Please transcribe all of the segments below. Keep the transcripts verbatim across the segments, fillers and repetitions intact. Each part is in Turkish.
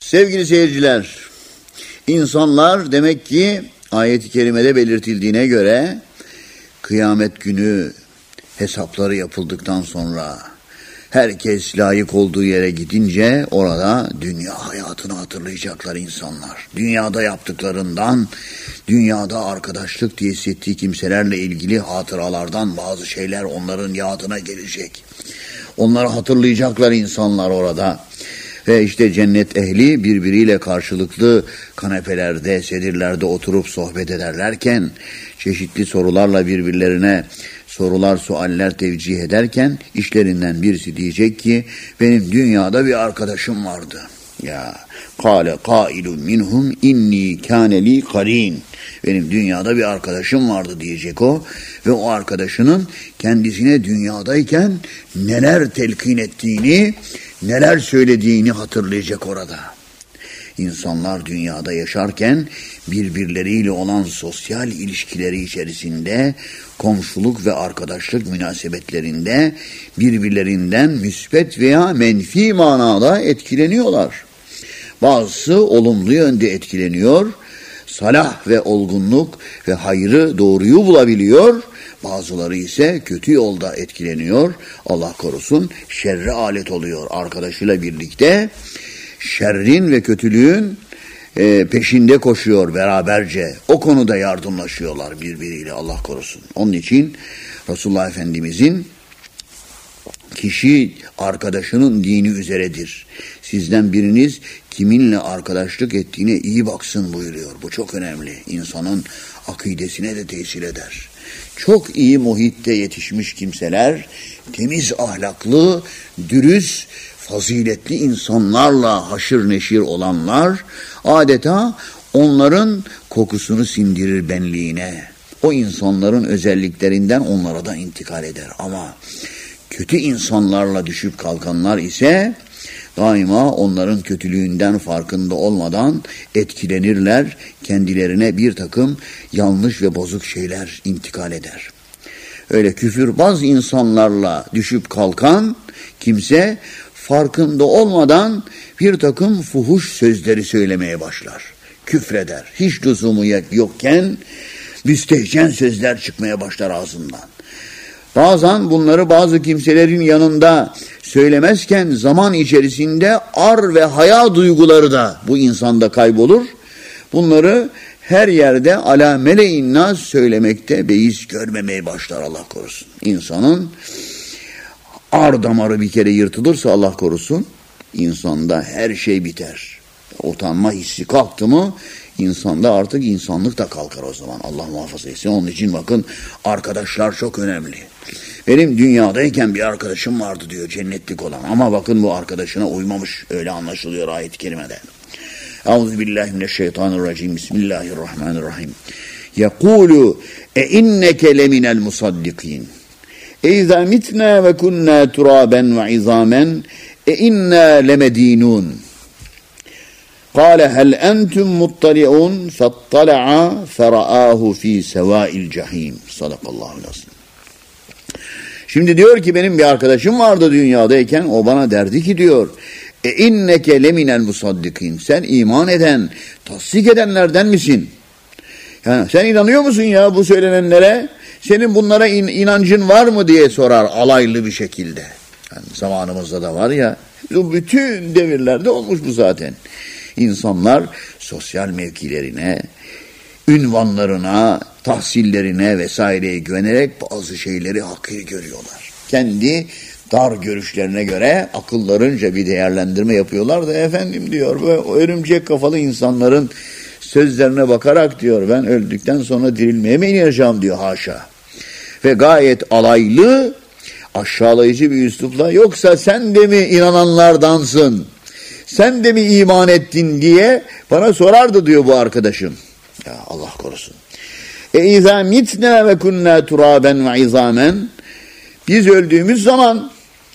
Sevgili seyirciler, insanlar demek ki ayet-i kerimede belirtildiğine göre kıyamet günü hesapları yapıldıktan sonra herkes layık olduğu yere gidince orada dünya hayatını hatırlayacaklar insanlar. Dünyada yaptıklarından, dünyada arkadaşlık diye hissettiği kimselerle ilgili hatıralardan bazı şeyler onların yadına gelecek. Onları hatırlayacaklar insanlar orada. Ve işte cennet ehli birbiriyle karşılıklı kanepelerde, sedirlerde oturup sohbet ederlerken, çeşitli sorularla birbirlerine sorular, sualler tevcih ederken işlerinden birisi diyecek ki benim dünyada bir arkadaşım vardı. Ya kâle kâilun minhum inni kâne li karin. Benim dünyada bir arkadaşım vardı diyecek o ve o arkadaşının kendisine dünyadayken neler telkin ettiğini, neler söylediğini hatırlayacak orada. İnsanlar dünyada yaşarken birbirleriyle olan sosyal ilişkileri içerisinde, komşuluk ve arkadaşlık münasebetlerinde birbirlerinden müsbet veya menfi manada etkileniyorlar. Bazısı olumlu yönde etkileniyor, salah ve olgunluk ve hayrı, doğruyu bulabiliyor. Bazıları ise kötü yolda etkileniyor. Allah korusun, şerre alet oluyor. Arkadaşıyla birlikte şerrin ve kötülüğün e, peşinde koşuyor beraberce. O konuda yardımlaşıyorlar birbiriyle, Allah korusun. Onun için Resulullah Efendimizin kişi arkadaşının dini üzeredir. Sizden biriniz kiminle arkadaşlık ettiğine iyi baksın buyuruyor. Bu çok önemli. İnsanın akidesine de tesir eder. Çok iyi muhitte yetişmiş kimseler, temiz ahlaklı, dürüst, faziletli insanlarla haşır neşir olanlar adeta onların kokusunu sindirir benliğine. O insanların özelliklerinden onlara da intikal eder. Ama kötü insanlarla düşüp kalkanlar ise daima onların kötülüğünden farkında olmadan etkilenirler. Kendilerine bir takım yanlış ve bozuk şeyler intikal eder. Öyle küfürbaz insanlarla düşüp kalkan kimse farkında olmadan bir takım fuhuş sözleri söylemeye başlar. Küfreder. Hiç lüzumu yokken müstehcen sözler çıkmaya başlar ağzından. Bazen bunları bazı kimselerin yanında söylemezken zaman içerisinde ar ve haya duyguları da bu insanda kaybolur. Bunları her yerde ala meleğin nas söylemekte beis görmemeye başlar, Allah korusun. İnsanın ar damarı bir kere yırtılırsa Allah korusun, insanda her şey biter. Utanma hissi kalktı mı insanda artık insanlık da kalkar o zaman. Allah muhafaza etsin. Onun için bakın, arkadaşlar çok önemli. Benim dünyadayken bir arkadaşım vardı diyor, cennetlik olan. Ama bakın bu arkadaşına uymamış. Öyle anlaşılıyor ayet-i kerimede. Euzubillahimineşşeytanirracim. Bismillahirrahmanirrahim. Yekulu e inneke leminel musaddikin. E izâ mitnâ ve kunnâ turâben ve izâmen e innâ lemedînûn. قال هل أنتم مطلعون فاطلع فرآه في سواء الجحيم. Sadakallahu aleyhi. Şimdi diyor ki benim bir arkadaşım vardı dünyadayken, o bana derdi ki diyor e inneke leminel musaddikin, sen iman eden, tasdik edenlerden misin? Yani sen inanıyor musun ya bu söylenenlere? Senin bunlara in, inancın var mı diye sorar alaylı bir şekilde. Yani zamanımızda da var ya, bütün devirlerde olmuş bu zaten. İnsanlar sosyal mevkilerine, ünvanlarına, tahsillerine vesaireye güvenerek bazı şeyleri hakir görüyorlar. Kendi dar görüşlerine göre akıllarınca bir değerlendirme yapıyorlar da efendim diyor, bu örümcek kafalı insanların sözlerine bakarak diyor ben öldükten sonra dirilmeye mi ineceğim diyor, haşa. Ve gayet alaylı, aşağılayıcı bir üslupla yoksa sen de mi inananlardansın? Sen de mi iman ettin diye bana sorardı diyor bu arkadaşım. Ya Allah korusun. E izâ mitnâ ve kunnâ turâben ve izâmen. Biz öldüğümüz zaman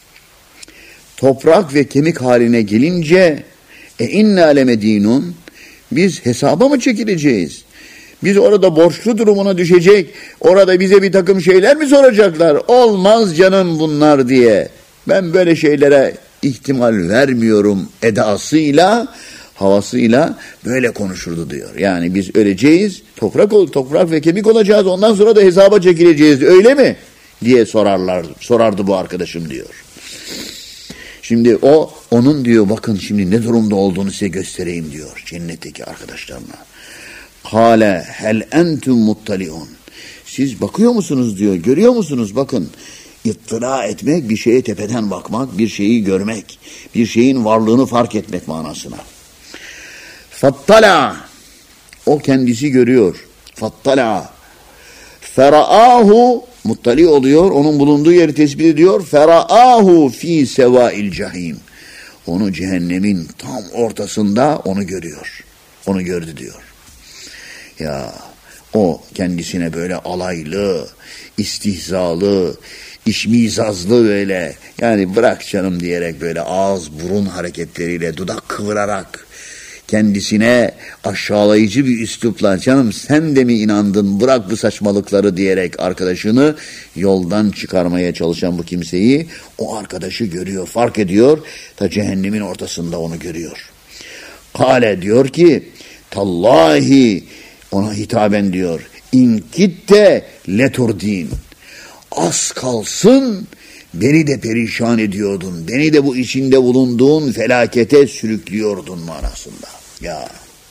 toprak ve kemik haline gelince e innâ lemedînûn. Biz hesaba mı çekileceğiz? Biz orada borçlu durumuna düşecek. Orada bize bir takım şeyler mi soracaklar? Olmaz canım bunlar diye. Ben böyle şeylere ihtimal vermiyorum edasıyla havasıyla böyle konuşurdu diyor. Yani biz öleceğiz, toprak ol, toprak ve kemik olacağız, ondan sonra da hesaba çekileceğiz, öyle mi diye sorarlar, sorardı bu arkadaşım diyor. Şimdi o, onun diyor, bakın şimdi ne durumda olduğunu size göstereyim diyor cennetteki arkadaşlarına. Kâle hel entum muttaliun. Siz bakıyor musunuz diyor, görüyor musunuz? Bakın, ittila etmek, bir şeye tepeden bakmak, bir şeyi görmek, bir şeyin varlığını fark etmek manasına. Fattala, o kendisi görüyor. Fattala, feraahu, muttali oluyor, onun bulunduğu yeri tespit ediyor. Feraahu fi sevail cahim. Onu cehennemin tam ortasında onu görüyor. Onu gördü diyor. Ya o kendisine böyle alaylı, istihzalı, işmizazlı böyle, yani bırak canım diyerek böyle ağız burun hareketleriyle, dudak kıvırarak kendisine aşağılayıcı bir üslupla, canım sen de mi inandın, bırak bu saçmalıkları diyerek arkadaşını yoldan çıkarmaya çalışan bu kimseyi, o arkadaşı görüyor, fark ediyor, ta cehennemin ortasında onu görüyor. Kale diyor ki, tallahi, ona hitaben diyor, inkitte leturdin, az kalsın beni de perişan ediyordun, beni de bu içinde bulunduğun felakete sürüklüyordun manasında. Ya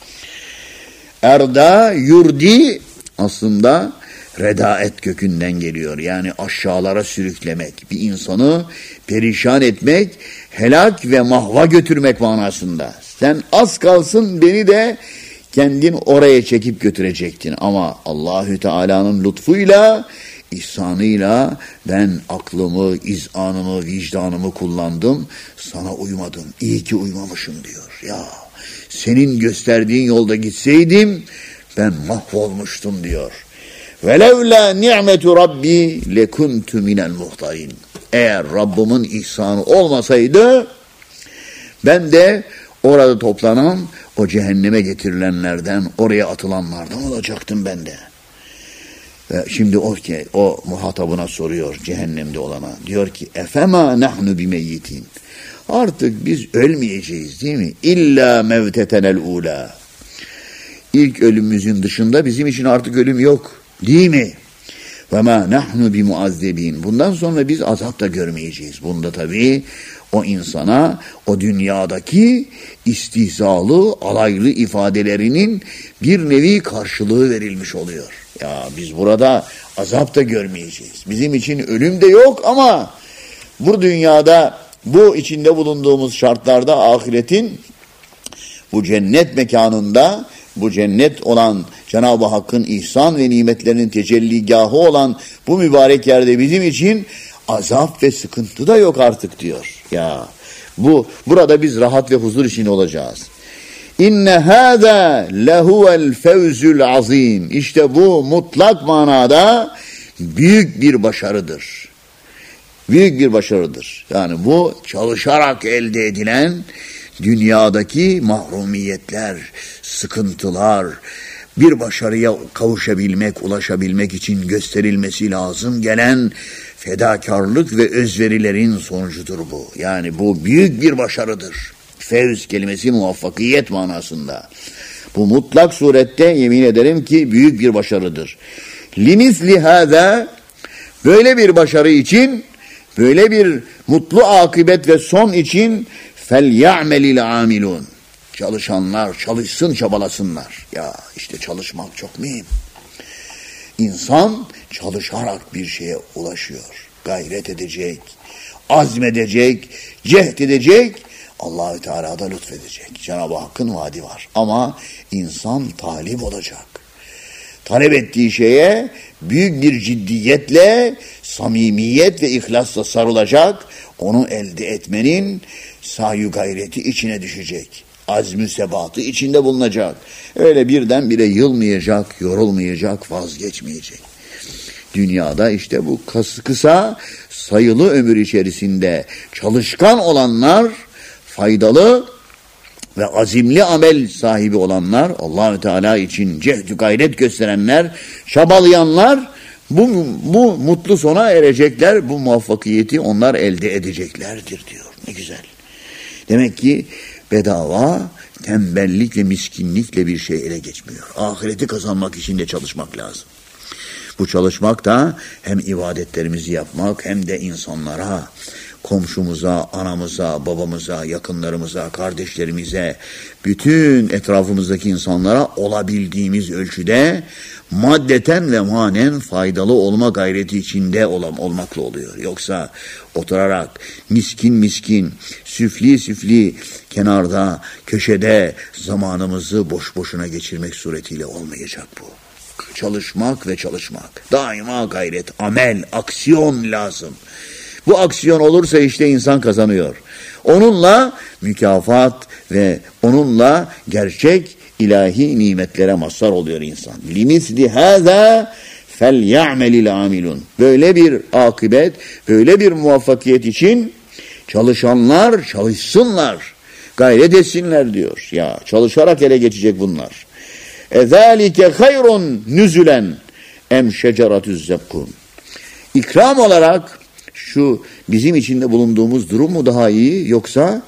erda yurdi aslında redaet kökünden geliyor. Yani aşağılara sürüklemek, bir insanı perişan etmek, helak ve mahva götürmek manasında. Sen az kalsın beni de kendin oraya çekip götürecektin ama Allahü Teala'nın lütfuyla, ihsanıyla ben aklımı, izanımı, vicdanımı kullandım, sana uymadım. İyi ki uymamışım diyor. Ya senin gösterdiğin yolda gitseydim ben mahvolmuştum diyor. Velevla ni'metu rabbi lekuntu minel muhtarin. Eğer Rabbimin ihsanı olmasaydı ben de orada toplanan o cehenneme getirilenlerden, oraya atılanlardan olacaktım ben de. Ve şimdi o ki o muhatabına soruyor, cehennemde olana. Diyor ki efema nahnu bimeyyitin. Artık biz ölmeyeceğiz değil mi? İlla mevtetenel ula. İlk ölümümüzün dışında bizim için artık ölüm yok. Değil mi? Ve ma nahnu bimuazzebin. Bundan sonra biz azap da görmeyeceğiz. Bunda tabii o insana o dünyadaki istihzalı, alaylı ifadelerinin bir nevi karşılığı verilmiş oluyor. Ya biz burada azap da görmeyeceğiz. Bizim için ölüm de yok ama bu dünyada, bu içinde bulunduğumuz şartlarda ahiretin bu cennet mekanında, bu cennet olan Cenab-ı Hakk'ın ihsan ve nimetlerinin tecelligahı olan bu mübarek yerde bizim için azap ve sıkıntı da yok artık diyor. Ya bu burada biz rahat ve huzur içinde olacağız. İnne hâzâ lehuvel fevzül azîm. İşte bu mutlak manada büyük bir başarıdır. Büyük bir başarıdır. Yani bu çalışarak elde edilen dünyadaki mahrumiyetler, sıkıntılar, bir başarıya kavuşabilmek, ulaşabilmek için gösterilmesi lazım gelen fedakarlık ve özverilerin sonucudur bu. Yani bu büyük bir başarıdır. Fevz kelimesi muvaffakiyet manasında. Bu mutlak surette yemin ederim ki büyük bir başarıdır. Limisli hâzâ, böyle bir başarı için, böyle bir mutlu akıbet ve son için fel ya'melil amilun. Çalışanlar çalışsın, çabalasınlar. Ya işte çalışmak çok mühim. İnsan çalışarak bir şeye ulaşıyor. Gayret edecek, azmedecek, cehd edecek, Allah-u Teala da lütfedecek. Cenab-ı Hakk'ın vaadi var. Ama insan talip olacak. Talep ettiği şeye büyük bir ciddiyetle, samimiyet ve ihlasla sarılacak. Onu elde etmenin sahi gayreti içine düşecek. Azmü sebatı içinde bulunacak. Öyle birdenbire yılmayacak, yorulmayacak, vazgeçmeyecek. Dünyada işte bu kısa sayılı ömür içerisinde çalışkan olanlar, faydalı ve azimli amel sahibi olanlar, Allah-u Teala için cehd-ü gayret gösterenler, çabalayanlar bu, bu mutlu sona erecekler, bu muvaffakiyeti onlar elde edeceklerdir diyor. Ne güzel. Demek ki bedava, tembellik ve miskinlikle bir şey ele geçmiyor. Ahireti kazanmak için de çalışmak lazım. Bu çalışmak da hem ibadetlerimizi yapmak hem de insanlara, komşumuza, anamıza, babamıza, yakınlarımıza, kardeşlerimize, bütün etrafımızdaki insanlara olabildiğimiz ölçüde maddeten ve manen faydalı olma gayreti içinde ol- olmakla oluyor. Yoksa oturarak miskin miskin, süfli süfli kenarda, köşede zamanımızı boş boşuna geçirmek suretiyle olmayacak bu. Çalışmak ve çalışmak. Daima gayret, amel, aksiyon lazım. Bu aksiyon olursa işte insan kazanıyor. Onunla mükafat ve onunla gerçek ilahi nimetlere mazhar oluyor insan. Limisli hâzâ felya'melil amilun. Böyle bir akıbet, böyle bir muvaffakiyet için çalışanlar çalışsınlar, gayret etsinler diyor. Ya çalışarak ele geçecek bunlar. اَذَٰلِكَ خَيْرٌ nüzülen em şeceratüz zekkum. İkram olarak şu bizim içinde bulunduğumuz durum mu daha iyi, yoksa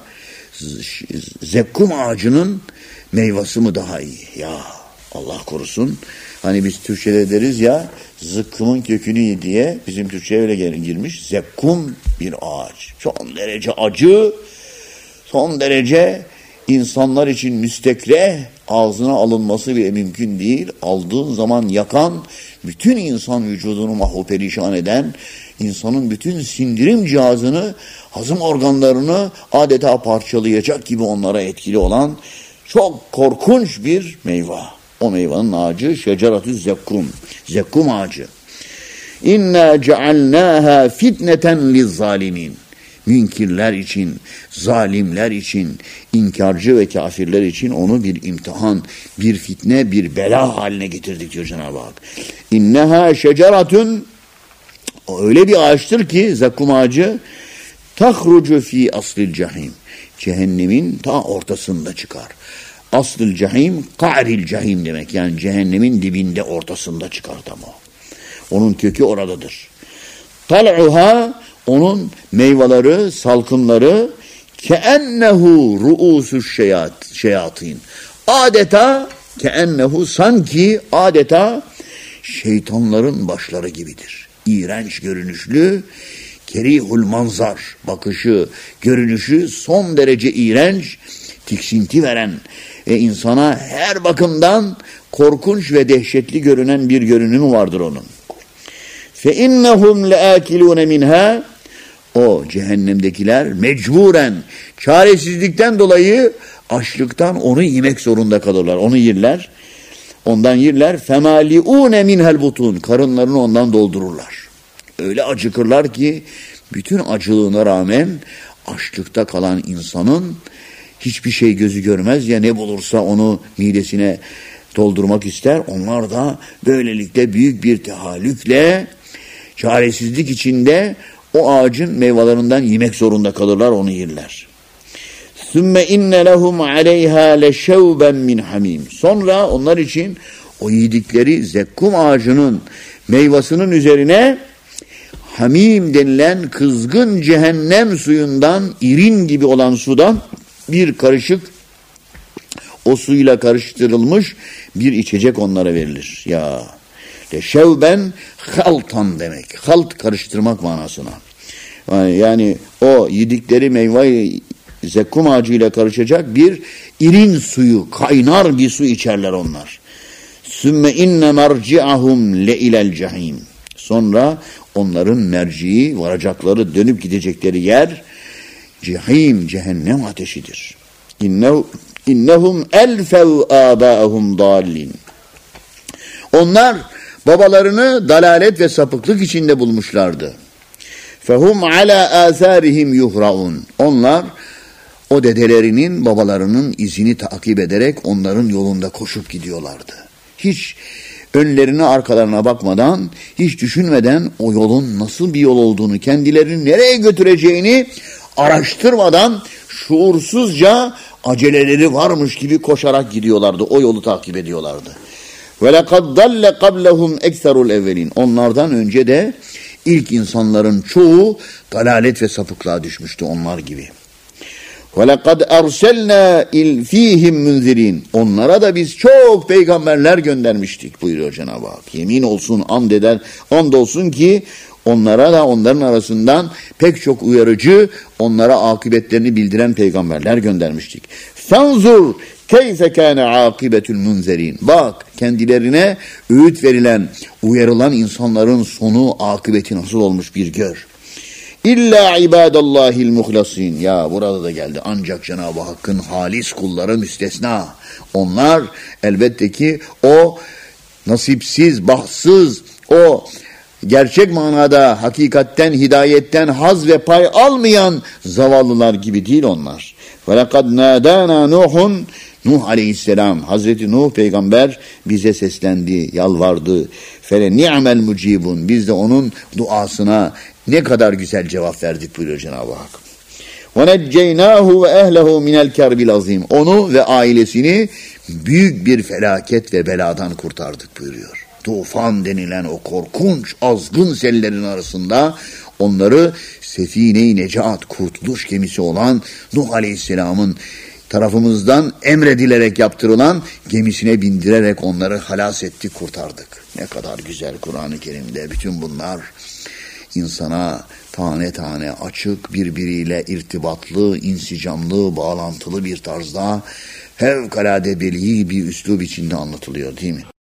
zekkum ağacının meyvesi mi daha iyi? Ya Allah korusun. Hani biz Türkçe'de deriz ya, zıkkımın kökünü ye diye, bizim Türkçe'ye öyle girmiş. Zekkum bir ağaç. Son derece acı, son derece insanlar için müstekreh, ağzına alınması bile mümkün değil. Aldığın zaman yakan, bütün insan vücudunu mahvu perişan eden, insanın bütün sindirim cihazını, hazım organlarını adeta parçalayacak gibi onlara etkili olan çok korkunç bir meyve. O meyvanın ağacı şeceratüz zekkum. Zekkum ağacı. İnna cealnâhâ fitneten lizzalimin. Münkirler için, zalimler için, inkarcı ve kafirler için onu bir imtihan, bir fitne, bir bela haline getirdik diyor Cenab-ı Hak. İnneha şeceratun, öyle bir ağaçtır ki zakkum ağacı, tahrucu fi aslil cahim. Cehennemin ta ortasında çıkar. Aslil cahim, ka'ril cahim demek. Yani cehennemin dibinde, ortasında çıkar tam o. Onun kökü oradadır. Tal'uha, onun meyveleri, salkımları keennehu ru'usu şeyat, şeyatin. Adeta keennehu, sanki adeta şeytanların başları gibidir. İğrenç görünüşlü, kerihul manzar, bakışı, görünüşü son derece iğrenç, tiksinti veren ve insana her bakımdan korkunç ve dehşetli görünen bir görünümü vardır onun. Fe innehum leakilun minha, o cehennemdekiler mecburen, çaresizlikten dolayı açlıktan onu yemek zorunda kalırlar. Onu yerler. Ondan yerler. Femaliune minhel butun, karınlarını ondan doldururlar. Öyle acıkırlar ki bütün acılığına rağmen açlıkta kalan insanın hiçbir şey gözü görmez ya, ne bulursa onu midesine doldurmak ister. Onlar da böylelikle büyük bir tehallükle, çaresizlik içinde o ağacın meyvelerinden yemek zorunda kalırlar, onu yerler. Sümme inne lehum aleyha leşevben min hamim. Sonra onlar için o yedikleri zekkum ağacının meyvasının üzerine hamim denilen kızgın cehennem suyundan, irin gibi olan sudan bir karışık, o suyla karıştırılmış bir içecek onlara verilir. Ya leşevben haltan demek. Halt, karıştırmak manasına. Yani o yedikleri meyve zekkum ağacıyla karışacak bir irin suyu, kaynar bir su içerler onlar. Sümme inne merci'ahum le ilel cehim. Sonra onların merciği, varacakları, dönüp gidecekleri yer cehim, cehennem ateşidir. İnnehu, innehum elfev âbâehum dâllin. Onlar babalarını dalalet ve sapıklık içinde bulmuşlardı. Fehum ala âthârihim yuhra'un. Onlar o dedelerinin, babalarının izini takip ederek onların yolunda koşup gidiyorlardı. Hiç önlerine arkalarına bakmadan, hiç düşünmeden o yolun nasıl bir yol olduğunu, kendilerini nereye götüreceğini araştırmadan şuursuzca aceleleri varmış gibi koşarak gidiyorlardı. O yolu takip ediyorlardı. وَلَقَدْ ضَلَّ قَبْلَهُمْ اَكْثَرُ الْاَوَّلِينَ. Onlardan önce de ilk insanların çoğu dalalet ve sapıklığa düşmüştü onlar gibi. وَلَقَدْ اَرْسَلْنَا ف۪يهِمْ مُنْذِر۪ينَ Onlara da biz çok peygamberler göndermiştik buyuruyor Cenab-ı Hak. Yemin olsun, and eder, and olsun ki onlara da onların arasından pek çok uyarıcı, onlara akıbetlerini bildiren peygamberler göndermiştik. فَانْظُرْ كَيْفَ كَانَ عَاقِبَةُ الْمُنْذَر۪ينَ Bak, kendilerine öğüt verilen, uyarılan insanların sonu, akıbeti nasıl olmuş bir gör. İlla ibadallahil muhlasin. Ya burada da geldi. Ancak Cenab-ı Hakk'ın halis kulları müstesna. Onlar elbette ki o nasipsiz, bahtsız, o gerçek manada hakikatten, hidayetten haz ve pay almayan zavallılar gibi değil onlar. وَلَقَدْ نَادَانَا نُوحٌ Nuh aleyhisselam, Hazreti Nuh peygamber bize seslendi, yalvardı. Fele ni'mel mucibun. Biz de onun duasına ne kadar güzel cevap verdik buyuruyor Cenab-ı Hak. وَنَجَّيْنَاهُ وَاَهْلَهُ مِنَ الْكَرْبِ الْعَظِيمِ Onu ve ailesini büyük bir felaket ve beladan kurtardık buyuruyor. Tufan denilen o korkunç azgın sellerin arasında onları Sefine-i Necat, kurtuluş gemisi olan Nuh aleyhisselamın tarafımızdan emredilerek yaptırılan gemisine bindirerek onları halas ettik, kurtardık. Ne kadar güzel Kur'an-ı Kerim'de bütün bunlar insana tane tane açık, birbiriyle irtibatlı, insicamlı, bağlantılı bir tarzda fevkalade beli bir üslub içinde anlatılıyor değil mi?